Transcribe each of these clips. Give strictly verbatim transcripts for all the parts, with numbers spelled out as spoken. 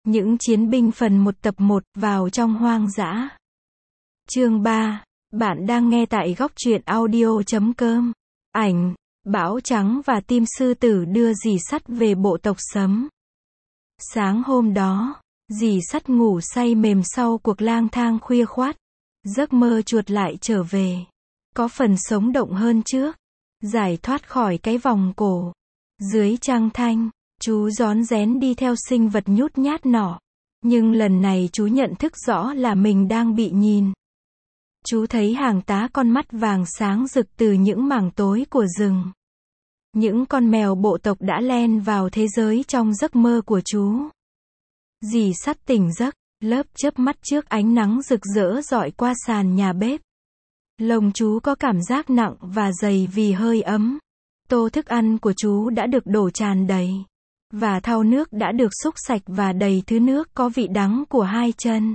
Những chiến binh phần một tập một, vào trong hoang dã. Chương ba. Bạn đang nghe tại góc truyện audio chấm com. Ảnh, Bão Trắng và Tim Sư Tử đưa dì sắt về bộ tộc Sấm. Sáng hôm đó, dì sắt ngủ say mềm sau cuộc lang thang khuya khoắt. Giấc mơ chuột lại trở về. Có phần sống động hơn trước. Giải thoát khỏi cái vòng cổ. Dưới trăng thanh, chú rón rén đi theo sinh vật nhút nhát nọ. Nhưng lần này chú nhận thức rõ là mình đang bị nhìn. Chú thấy hàng tá con mắt vàng sáng rực từ những mảng tối của rừng. Những con mèo bộ tộc đã len vào thế giới trong giấc mơ của chú. Dì sắt tỉnh giấc, lớp chớp mắt trước ánh nắng rực rỡ rọi qua sàn nhà bếp. Lông chú có cảm giác nặng và dày vì hơi ấm. Tô thức ăn của chú đã được đổ tràn đầy. Và thau nước đã được xúc sạch và đầy thứ nước có vị đắng của hai chân.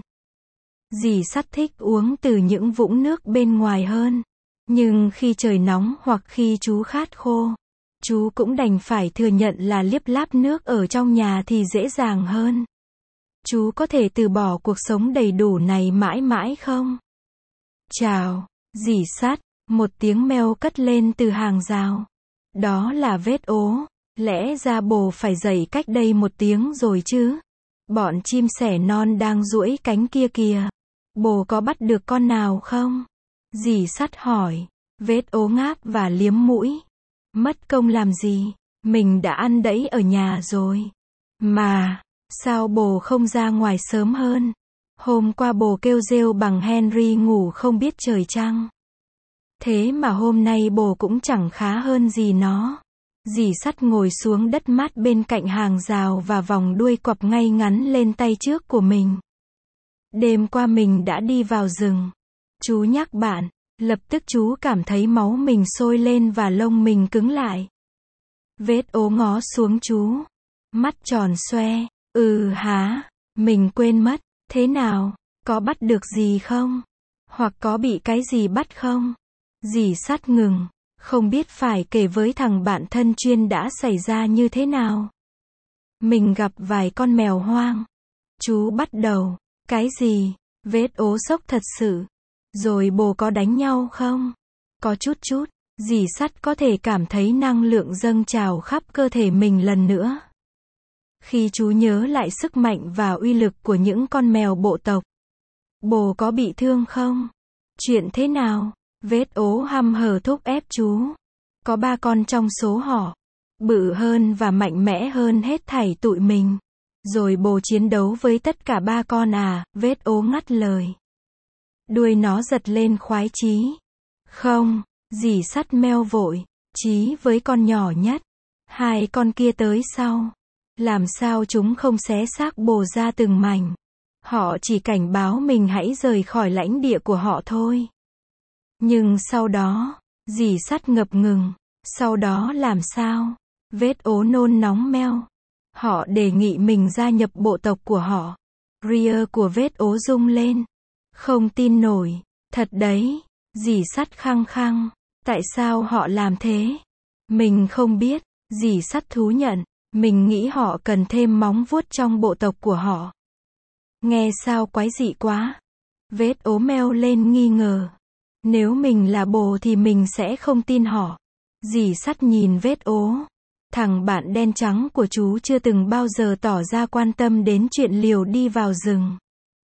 Dì sắt thích uống từ những vũng nước bên ngoài hơn. Nhưng khi trời nóng hoặc khi chú khát khô, chú cũng đành phải thừa nhận là liếp láp nước ở trong nhà thì dễ dàng hơn. Chú có thể từ bỏ cuộc sống đầy đủ này mãi mãi không? Chào, dì sắt, một tiếng meo cất lên từ hàng rào. Đó là vết ố. Lẽ ra bồ phải dậy cách đây một tiếng rồi chứ. Bọn chim sẻ non đang duỗi cánh kia kìa. Bồ có bắt được con nào không? Dì sắt hỏi. Vết ố ngáp và liếm mũi. Mất công làm gì? Mình đã ăn đẫy ở nhà rồi. Mà, sao bồ không ra ngoài sớm hơn? Hôm qua bồ kêu rêu bằng Henry ngủ không biết trời trăng. Thế mà hôm nay bồ cũng chẳng khá hơn gì nó. Dì sắt ngồi xuống đất mát bên cạnh hàng rào và vòng đuôi quặp ngay ngắn lên tay trước của mình. Đêm qua mình đã đi vào rừng. Chú nhắc bạn. Lập tức chú cảm thấy máu mình sôi lên và lông mình cứng lại. Vết ố ngó xuống chú. Mắt tròn xoe. Ừ hả? Mình quên mất. Thế nào? Có bắt được gì không? Hoặc có bị cái gì bắt không? Dì sắt ngừng. Không biết phải kể với thằng bạn thân chuyên đã xảy ra như thế nào. Mình gặp vài con mèo hoang. Chú bắt đầu. Cái gì? Vết ố sốc thật sự. Rồi bồ có đánh nhau không? Có chút chút. Dì sắt có thể cảm thấy năng lượng dâng trào khắp cơ thể mình lần nữa. Khi chú nhớ lại sức mạnh và uy lực của những con mèo bộ tộc. Bồ có bị thương không? Chuyện thế nào? Vết ố hăm hở thúc ép chú. Có ba con trong số họ. Bự hơn và mạnh mẽ hơn hết thảy tụi mình. Rồi bồ chiến đấu với tất cả ba con à? Vết ố ngắt lời. Đuôi nó giật lên khoái chí. Không, dì sắt meo vội. Chí với con nhỏ nhất. Hai con kia tới sau. Làm sao chúng không xé xác bồ ra từng mảnh. Họ chỉ cảnh báo mình hãy rời khỏi lãnh địa của họ thôi. Nhưng sau đó, dì sắt ngập ngừng. Sau đó làm sao? Vết ố nôn nóng meo. Họ đề nghị mình gia nhập bộ tộc của họ. Ria của vết ố rung lên. Không tin nổi. Thật đấy. Dì sắt khăng khăng. Tại sao họ làm thế? Mình không biết. Dì sắt thú nhận. Mình nghĩ họ cần thêm móng vuốt trong bộ tộc của họ. Nghe sao quái dị quá. Vết ố meo lên nghi ngờ. Nếu mình là bồ thì mình sẽ không tin họ. Dì sắt nhìn vết ố. Thằng bạn đen trắng của chú chưa từng bao giờ tỏ ra quan tâm đến chuyện liều đi vào rừng.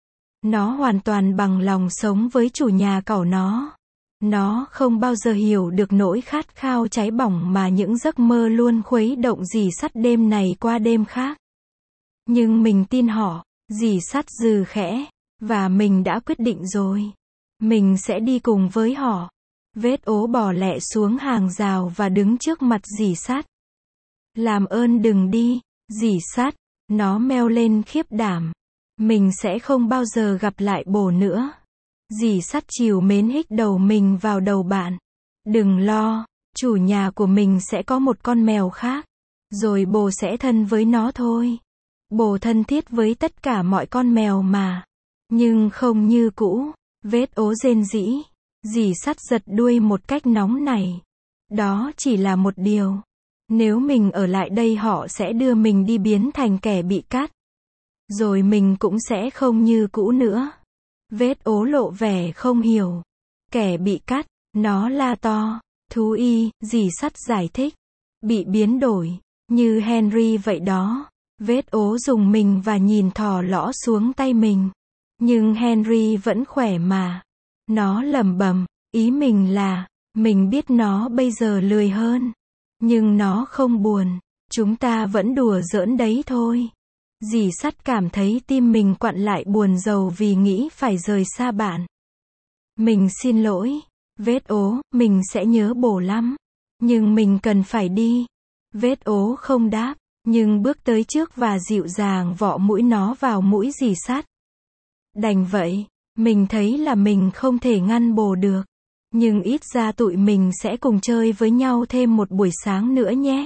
Nó hoàn toàn bằng lòng sống với chủ nhà cẩu nó. Nó không bao giờ hiểu được nỗi khát khao cháy bỏng mà những giấc mơ luôn khuấy động dì sắt đêm này qua đêm khác. Nhưng mình tin họ, dì sắt dừ khẽ, và mình đã quyết định rồi. Mình sẽ đi cùng với họ. Vết ố bò lẹ xuống hàng rào và đứng trước mặt dì sắt. Làm ơn đừng đi, dì sắt. Nó meo lên khiếp đảm. Mình sẽ không bao giờ gặp lại bồ nữa. Dì sắt trìu mến hít đầu mình vào đầu bạn. Đừng lo, chủ nhà của mình sẽ có một con mèo khác. Rồi bồ sẽ thân với nó thôi. Bồ thân thiết với tất cả mọi con mèo mà. Nhưng không như cũ. Vết ố rên rỉ. Dì sắt giật đuôi một cách nóng nảy. Đó chỉ là một điều. Nếu mình ở lại đây họ sẽ đưa mình đi biến thành kẻ bị cắt. Rồi mình cũng sẽ không như cũ nữa. Vết ố lộ vẻ không hiểu. Kẻ bị cắt, nó la to. Thú y, dì sắt giải thích. Bị biến đổi, như Henry vậy đó. Vết ố rùng mình và nhìn thò lõ xuống tay mình. Nhưng Henry vẫn khỏe mà. Nó lẩm bẩm, ý mình là, mình biết nó bây giờ lười hơn. Nhưng nó không buồn. Chúng ta vẫn đùa giỡn đấy thôi. Dì sắt cảm thấy tim mình quặn lại buồn rầu vì nghĩ phải rời xa bạn. Mình xin lỗi. Vết ố, mình sẽ nhớ bổ lắm. Nhưng mình cần phải đi. Vết ố không đáp, nhưng bước tới trước và dịu dàng vọ mũi nó vào mũi dì sắt. Đành vậy, mình thấy là mình không thể ngăn bồ được. Nhưng ít ra tụi mình sẽ cùng chơi với nhau thêm một buổi sáng nữa nhé.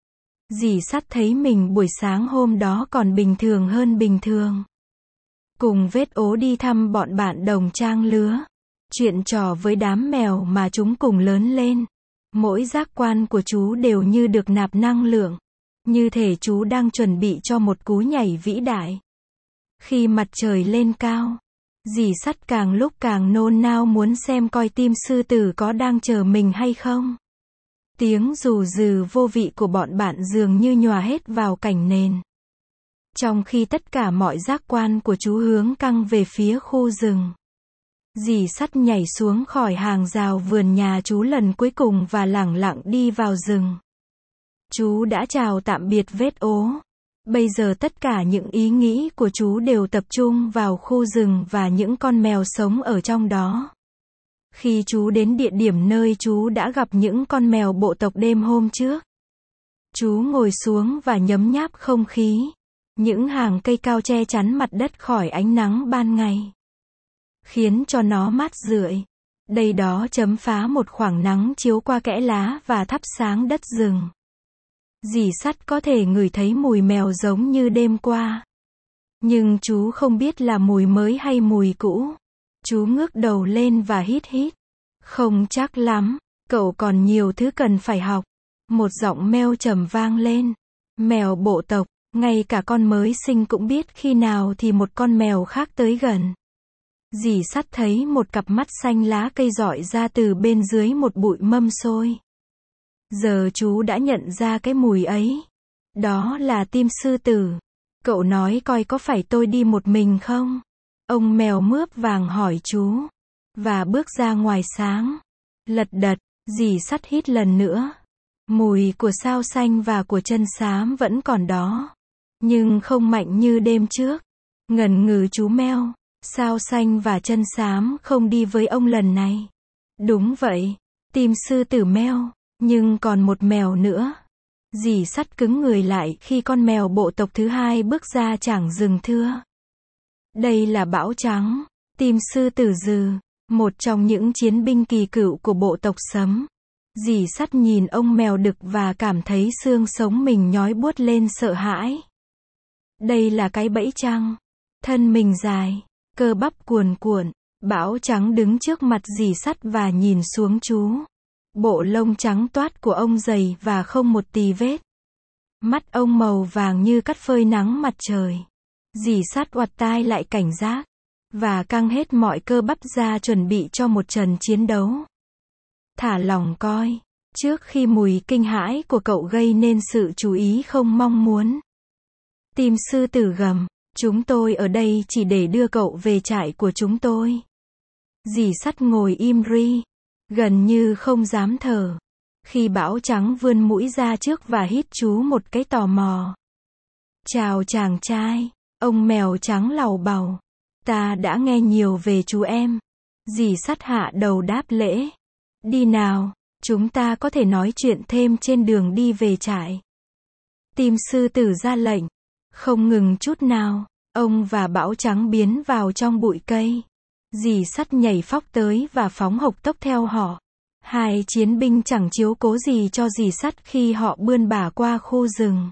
Dì sắt thấy mình buổi sáng hôm đó còn bình thường hơn bình thường. Cùng vết ố đi thăm bọn bạn đồng trang lứa. Chuyện trò với đám mèo mà chúng cùng lớn lên. Mỗi giác quan của chú đều như được nạp năng lượng. Như thể chú đang chuẩn bị cho một cú nhảy vĩ đại. Khi mặt trời lên cao, dì sắt càng lúc càng nôn nao muốn xem coi tim sư tử có đang chờ mình hay không. Tiếng rù rừ vô vị của bọn bạn dường như nhòa hết vào cảnh nền. Trong khi tất cả mọi giác quan của chú hướng căng về phía khu rừng. Dì sắt nhảy xuống khỏi hàng rào vườn nhà chú lần cuối cùng và lẳng lặng đi vào rừng. Chú đã chào tạm biệt vết ố. Bây giờ tất cả những ý nghĩ của chú đều tập trung vào khu rừng và những con mèo sống ở trong đó. Khi chú đến địa điểm nơi chú đã gặp những con mèo bộ tộc đêm hôm trước, chú ngồi xuống và nhấm nháp không khí. Những hàng cây cao che chắn mặt đất khỏi ánh nắng ban ngày, khiến cho nó mát rượi. Đây đó chấm phá một khoảng nắng chiếu qua kẽ lá và thắp sáng đất rừng. Dì sắt có thể ngửi thấy mùi mèo giống như đêm qua. Nhưng chú không biết là mùi mới hay mùi cũ. Chú ngước đầu lên và hít hít. Không chắc lắm, cậu còn nhiều thứ cần phải học. Một giọng meo trầm vang lên. Mèo bộ tộc, ngay cả con mới sinh cũng biết khi nào thì một con mèo khác tới gần. Dì sắt thấy một cặp mắt xanh lá cây rọi ra từ bên dưới một bụi mâm xôi. Giờ chú đã nhận ra cái mùi ấy. Đó là tim sư tử. Cậu nói coi có phải tôi đi một mình không? Ông mèo mướp vàng hỏi chú. Và bước ra ngoài sáng. Lật đật, dì sắt hít lần nữa. Mùi của sao xanh và của chân xám vẫn còn đó. Nhưng không mạnh như đêm trước. Ngần ngừ chú meo. Sao xanh và chân xám không đi với ông lần này. Đúng vậy. Tim sư tử meo. Nhưng còn một mèo nữa. Dì sắt cứng người lại khi con mèo bộ tộc thứ hai bước ra trảng rừng thưa. Đây là Bão Trắng, tim sư tử dừ, một trong những chiến binh kỳ cựu của bộ tộc Sấm. Dì sắt nhìn ông mèo đực và cảm thấy xương sống mình nhói buốt lên sợ hãi. Đây là cái bẫy chăng? Thân mình dài, cơ bắp cuồn cuộn, Bão Trắng đứng trước mặt dì sắt và nhìn xuống chú. Bộ lông trắng toát của ông dày và không một tì vết. Mắt ông màu vàng như cắt phơi nắng mặt trời. Dì sắt uặt tai lại cảnh giác. Và căng hết mọi cơ bắp ra chuẩn bị cho một trận chiến đấu. Thả lỏng coi. Trước khi mùi kinh hãi của cậu gây nên sự chú ý không mong muốn. Tim sư tử gầm. Chúng tôi ở đây chỉ để đưa cậu về trại của chúng tôi. Dì sắt ngồi im ri. Gần như không dám thở. Khi Bão Trắng vươn mũi ra trước và hít chú một cái tò mò. Chào chàng trai. Ông mèo trắng làu bàu. Ta đã nghe nhiều về chú em. Dì sắt hạ đầu đáp lễ. Đi nào, chúng ta có thể nói chuyện thêm trên đường đi về trại. Tim sư tử ra lệnh. Không ngừng chút nào, ông và Bão Trắng biến vào trong bụi cây. Dì sắt nhảy phóc tới và phóng hộc tốc theo họ. Hai chiến binh chẳng chiếu cố gì cho dì sắt khi họ bươn bả qua khu rừng.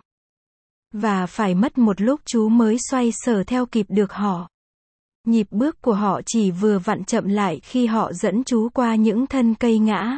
Và phải mất một lúc chú mới xoay sở theo kịp được họ. Nhịp bước của họ chỉ vừa vặn chậm lại khi họ dẫn chú qua những thân cây ngã.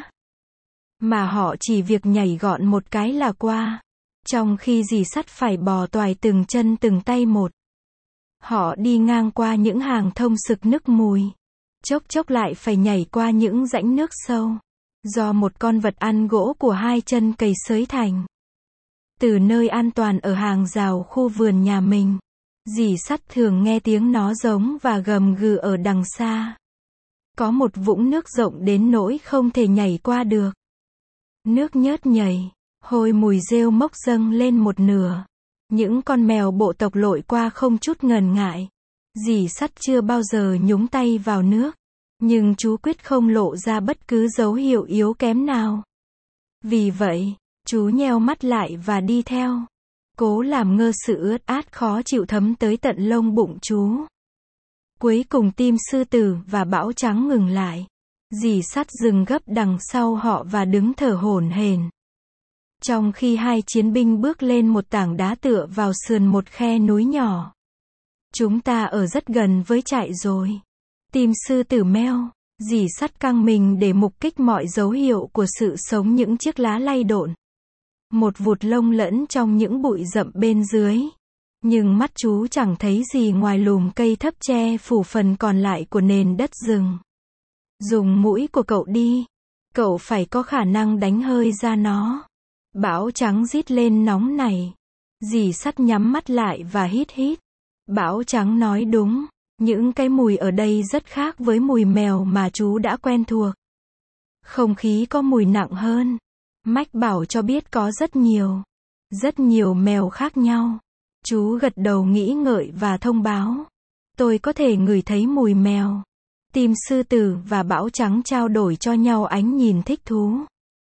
Mà họ chỉ việc nhảy gọn một cái là qua. Trong khi dì sắt phải bò toài từng chân từng tay một. Họ đi ngang qua những hàng thông sực nức mùi. Chốc chốc lại phải nhảy qua những rãnh nước sâu. Do một con vật ăn gỗ của hai chân cầy xới thành. Từ nơi an toàn ở hàng rào khu vườn nhà mình, dì Sắt thường nghe tiếng nó giống và gầm gừ ở đằng xa. Có một vũng nước rộng đến nỗi không thể nhảy qua được. Nước nhớt nhầy, hôi mùi rêu mốc dâng lên một nửa. Những con mèo bộ tộc lội qua không chút ngần ngại. Dì Sắt chưa bao giờ nhúng tay vào nước. Nhưng chú quyết không lộ ra bất cứ dấu hiệu yếu kém nào. Vì vậy, chú nheo mắt lại và đi theo. Cố làm ngơ sự ướt át khó chịu thấm tới tận lông bụng chú. Cuối cùng Tim Sư Tử và Bão Trắng ngừng lại. Dì Sắt dừng gấp đằng sau họ và đứng thở hổn hển. Trong khi hai chiến binh bước lên một tảng đá tựa vào sườn một khe núi nhỏ. Chúng ta ở rất gần với trại rồi. Tim Sư Tử meo. Dì Sắt căng mình để mục kích mọi dấu hiệu của sự sống, những chiếc lá lay độn. Một vụt lông lẫn trong những bụi rậm bên dưới. Nhưng mắt chú chẳng thấy gì ngoài lùm cây thấp che phủ phần còn lại của nền đất rừng. Dùng mũi của cậu đi. Cậu phải có khả năng đánh hơi ra nó. Bão Trắng rít lên nóng này. Dì Sắt nhắm mắt lại và hít hít. Bão Trắng nói đúng. Những cái mùi ở đây rất khác với mùi mèo mà chú đã quen thuộc. Không khí có mùi nặng hơn. Mách bảo cho biết có rất nhiều. Rất nhiều mèo khác nhau. Chú gật đầu nghĩ ngợi và thông báo. Tôi có thể ngửi thấy mùi mèo. Tim Sư Tử và Bão Trắng trao đổi cho nhau ánh nhìn thích thú.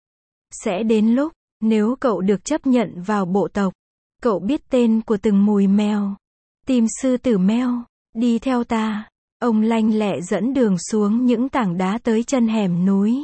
Sẽ đến lúc, nếu cậu được chấp nhận vào bộ tộc, cậu biết tên của từng mùi mèo. Tim Sư Tử meo. Đi theo ta. Ông lanh lẹ dẫn đường xuống những tảng đá tới chân hẻm núi.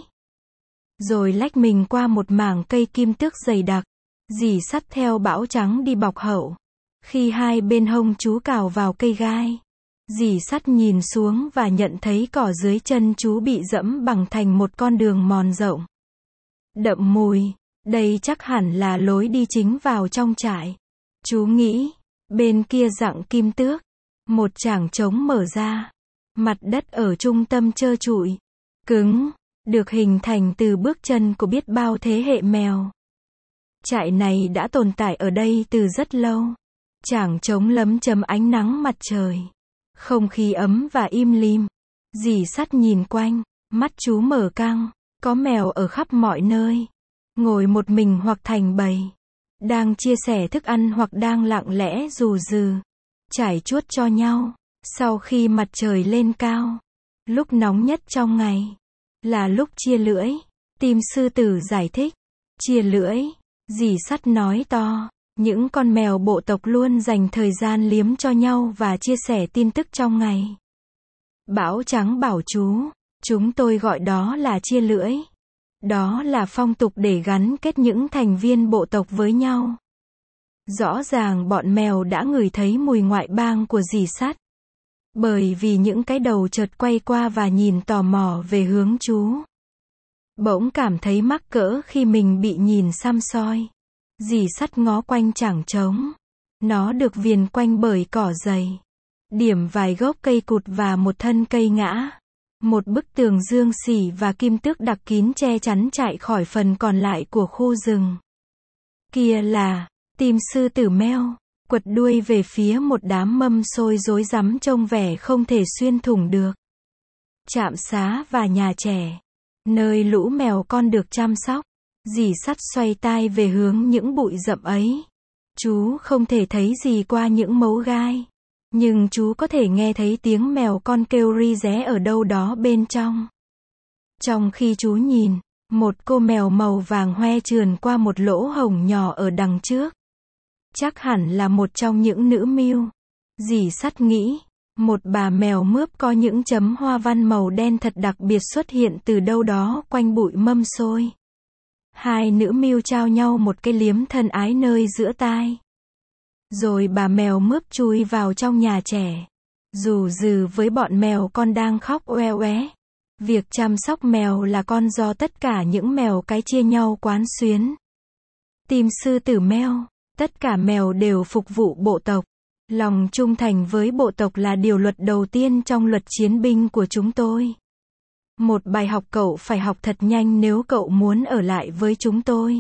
Rồi lách mình qua một mảng cây kim tước dày đặc. Dì Sắt theo Bão Trắng đi bọc hậu. Khi hai bên hông chú cào vào cây gai, dì Sắt nhìn xuống và nhận thấy cỏ dưới chân chú bị dẫm bằng thành một con đường mòn rộng. Đậm mùi. Đây chắc hẳn là lối đi chính vào trong trại. Chú nghĩ. Bên kia rặng kim tước. Một trảng trống mở ra. Mặt đất ở trung tâm trơ trụi. Cứng. Được hình thành từ bước chân của biết bao thế hệ mèo. Trại này đã tồn tại ở đây từ rất lâu. Trảng trống lấm chấm ánh nắng mặt trời. Không khí ấm và im lìm. Dì Sắt nhìn quanh. Mắt chú mở căng. Có mèo ở khắp mọi nơi. Ngồi một mình hoặc thành bầy. Đang chia sẻ thức ăn hoặc đang lặng lẽ rù rừ. Trải chuốt cho nhau. Sau khi mặt trời lên cao. Lúc nóng nhất trong ngày. Là lúc chia lưỡi. Tim Sư Tử giải thích. Chia lưỡi. Dì Sắt nói to. Những con mèo bộ tộc luôn dành thời gian liếm cho nhau và chia sẻ tin tức trong ngày. Bão Trắng bảo chú. Chúng tôi gọi đó là chia lưỡi. Đó là phong tục để gắn kết những thành viên bộ tộc với nhau. Rõ ràng bọn mèo đã ngửi thấy mùi ngoại bang của dì Sắt. Bởi vì những cái đầu chợt quay qua và nhìn tò mò về hướng chú. Bỗng cảm thấy mắc cỡ khi mình bị nhìn săm soi. Dì Sắt ngó quanh chảng trống. Nó được viền quanh bởi cỏ dày. Điểm vài gốc cây cụt và một thân cây ngã. Một bức tường dương xỉ và kim tước đặc kín che chắn trại khỏi phần còn lại của khu rừng. Kia là, Tim Sư Tử meo, quật đuôi về phía một đám mâm xôi rối rắm trông vẻ không thể xuyên thủng được. Trạm xá và nhà trẻ. Nơi lũ mèo con được chăm sóc. Dì Sắt xoay tai về hướng những bụi rậm ấy. Chú không thể thấy gì qua những mấu gai. Nhưng chú có thể nghe thấy tiếng mèo con kêu ri ré ở đâu đó bên trong. Trong khi chú nhìn, một cô mèo màu vàng hoe trườn qua một lỗ hổng nhỏ ở đằng trước. Chắc hẳn là một trong những nữ mưu. Dì Sắt nghĩ, một bà mèo mướp có những chấm hoa văn màu đen thật đặc biệt xuất hiện từ đâu đó quanh bụi mâm xôi. Hai nữ mưu trao nhau một cái liếm thân ái nơi giữa tai. Rồi bà mèo mướp chui vào trong nhà trẻ. Rù rừ với bọn mèo con đang khóc oe oé. Việc chăm sóc mèo là con do tất cả những mèo cái chia nhau quán xuyến. Tim Sư Tử meo. Tất cả mèo đều phục vụ bộ tộc. Lòng trung thành với bộ tộc là điều luật đầu tiên trong luật chiến binh của chúng tôi. Một bài học cậu phải học thật nhanh nếu cậu muốn ở lại với chúng tôi.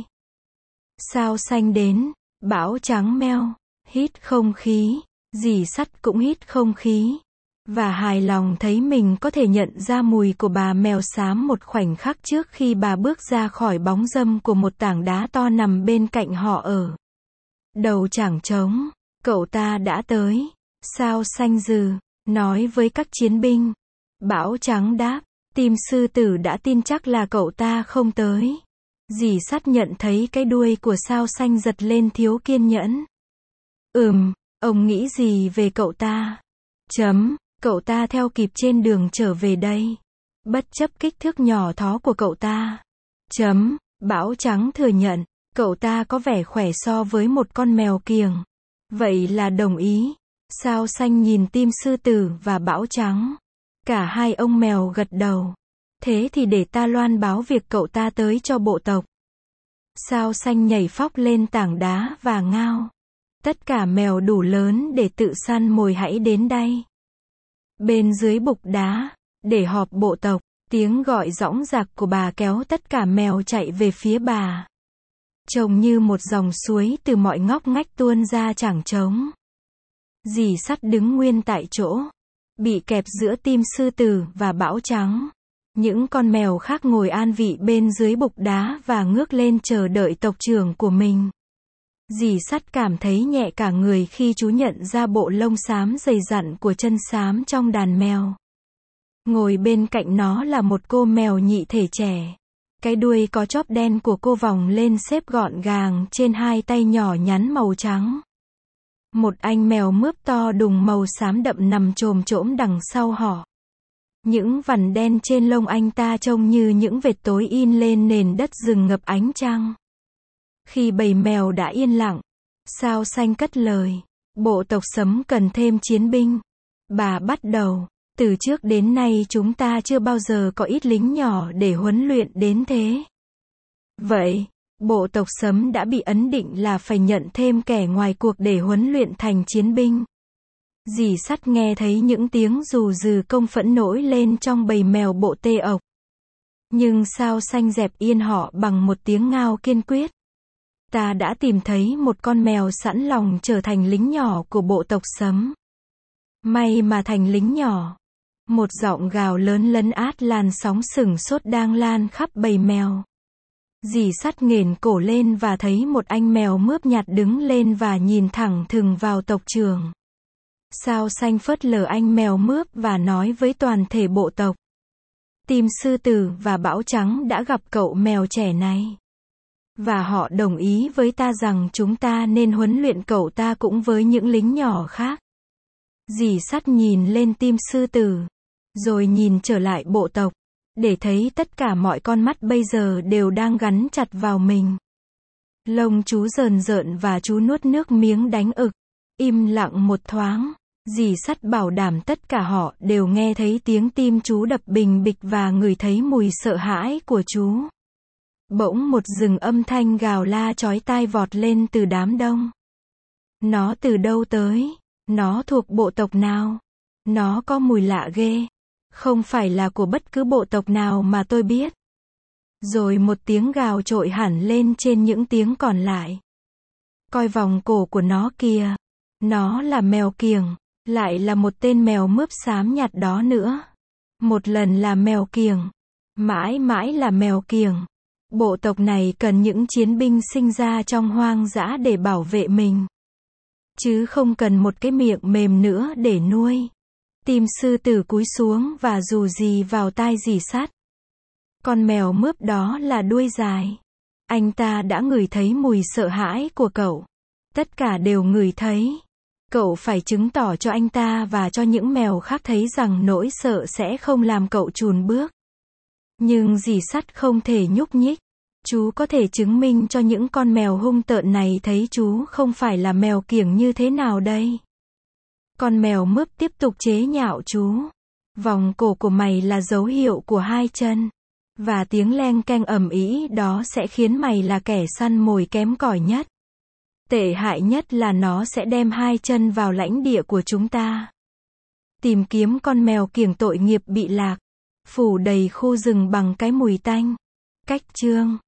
Sao xanh đến, bão trắng meo, hít không khí, dì sắt cũng hít không khí. Và hài lòng thấy mình có thể nhận ra mùi của bà mèo xám một khoảnh khắc trước khi bà bước ra khỏi bóng râm của một tảng đá to nằm bên cạnh họ ở đầu chảng trống. Cậu ta đã tới. Sao xanh dừ, nói với các chiến binh. Bão trắng đáp, tim sư tử đã tin chắc là cậu ta không tới. Dì sắt nhận thấy cái đuôi của sao xanh giật lên thiếu kiên nhẫn. Ừm, ông nghĩ gì về cậu ta? Chấm, cậu ta theo kịp trên đường trở về đây. Bất chấp kích thước nhỏ thó của cậu ta. Chấm, bão trắng thừa nhận, cậu ta có vẻ khỏe so với một con mèo kiểng. Vậy là đồng ý. Sao xanh nhìn tim sư tử và bão trắng. Cả hai ông mèo gật đầu. Thế thì để ta loan báo việc cậu ta tới cho bộ tộc. Sao xanh nhảy phóc lên tảng đá và ngao. Tất cả mèo đủ lớn để tự săn mồi hãy đến đây. Bên dưới bục đá, để họp bộ tộc, tiếng gọi dõng dạc của bà kéo tất cả mèo chạy về phía bà. Trông như một dòng suối từ mọi ngóc ngách tuôn ra chảng trống. Dì sắt đứng nguyên tại chỗ, bị kẹp giữa tim sư tử và bão trắng. Những con mèo khác ngồi an vị bên dưới bục đá và ngước lên chờ đợi tộc trưởng của mình. Dì sắt cảm thấy nhẹ cả người khi chú nhận ra bộ lông xám dày dặn của chân xám trong đàn mèo. Ngồi bên cạnh nó là một cô mèo nhị thể trẻ. Cái đuôi có chóp đen của cô vòng lên xếp gọn gàng trên hai tay nhỏ nhắn màu trắng. Một anh mèo mướp to đùng màu xám đậm nằm chồm chỗm đằng sau họ. Những vằn đen trên lông anh ta trông như những vệt tối in lên nền đất rừng ngập ánh trăng. Khi bầy mèo đã yên lặng, sao xanh cất lời. Bộ tộc Sấm cần thêm chiến binh. Bà bắt đầu. Từ trước đến nay chúng ta chưa bao giờ có ít lính nhỏ để huấn luyện đến thế. Vậy, bộ tộc Sấm đã bị ấn định là phải nhận thêm kẻ ngoài cuộc để huấn luyện thành chiến binh. Dì sắt nghe thấy những tiếng rù rừ công phẫn nổi lên trong bầy mèo bộ tê ộc. Nhưng sao xanh dẹp yên họ bằng một tiếng ngao kiên quyết. Ta đã tìm thấy một con mèo sẵn lòng trở thành lính nhỏ của bộ tộc Sấm. May mà thành lính nhỏ. Một giọng gào lớn lấn át làn sóng sửng sốt đang lan khắp bầy mèo. Dì sắt nghển cổ lên và thấy một anh mèo mướp nhạt đứng lên và nhìn thẳng thừng vào tộc trưởng. Sao xanh phớt lờ anh mèo mướp và nói với toàn thể bộ tộc. Tim sư tử và bão trắng đã gặp cậu mèo trẻ này. Và họ đồng ý với ta rằng chúng ta nên huấn luyện cậu ta cũng với những lính nhỏ khác. Dì sắt nhìn lên tim sư tử. Rồi nhìn trở lại bộ tộc. Để thấy tất cả mọi con mắt bây giờ đều đang gắn chặt vào mình. Lông chú rờn rợn và chú nuốt nước miếng đánh ực. Im lặng một thoáng. Dì sắt bảo đảm tất cả họ đều nghe thấy tiếng tim chú đập bình bịch và ngửi thấy mùi sợ hãi của chú. Bỗng một rừng âm thanh gào la chói tai vọt lên từ đám đông. Nó từ đâu tới? Nó thuộc bộ tộc nào? Nó có mùi lạ ghê. Không phải là của bất cứ bộ tộc nào mà tôi biết. Rồi một tiếng gào trội hẳn lên trên những tiếng còn lại. Coi vòng cổ của nó kìa. Nó là mèo kiểng. Lại là một tên mèo mướp xám nhạt đó nữa. Một lần là mèo kiểng. Mãi mãi là mèo kiểng. Bộ tộc này cần những chiến binh sinh ra trong hoang dã để bảo vệ mình. Chứ không cần một cái miệng mềm nữa để nuôi. Tim sư tử cúi xuống và rù rì vào tai dì sắt. Con mèo mướp đó là đuôi dài. Anh ta đã ngửi thấy mùi sợ hãi của cậu. Tất cả đều ngửi thấy. Cậu phải chứng tỏ cho anh ta và cho những mèo khác thấy rằng nỗi sợ sẽ không làm cậu chùn bước. Nhưng dì sắt không thể nhúc nhích. Chú có thể chứng minh cho những con mèo hung tợn này thấy chú không phải là mèo kiểng như thế nào đây. Con mèo mướp tiếp tục chế nhạo chú. Vòng cổ của mày là dấu hiệu của hai chân. Và tiếng leng keng ầm ĩ đó sẽ khiến mày là kẻ săn mồi kém cỏi nhất. Tệ hại nhất là nó sẽ đem hai chân vào lãnh địa của chúng ta. Tìm kiếm con mèo kiểng tội nghiệp bị lạc, phủ đầy khu rừng bằng cái mùi tanh. Cách chương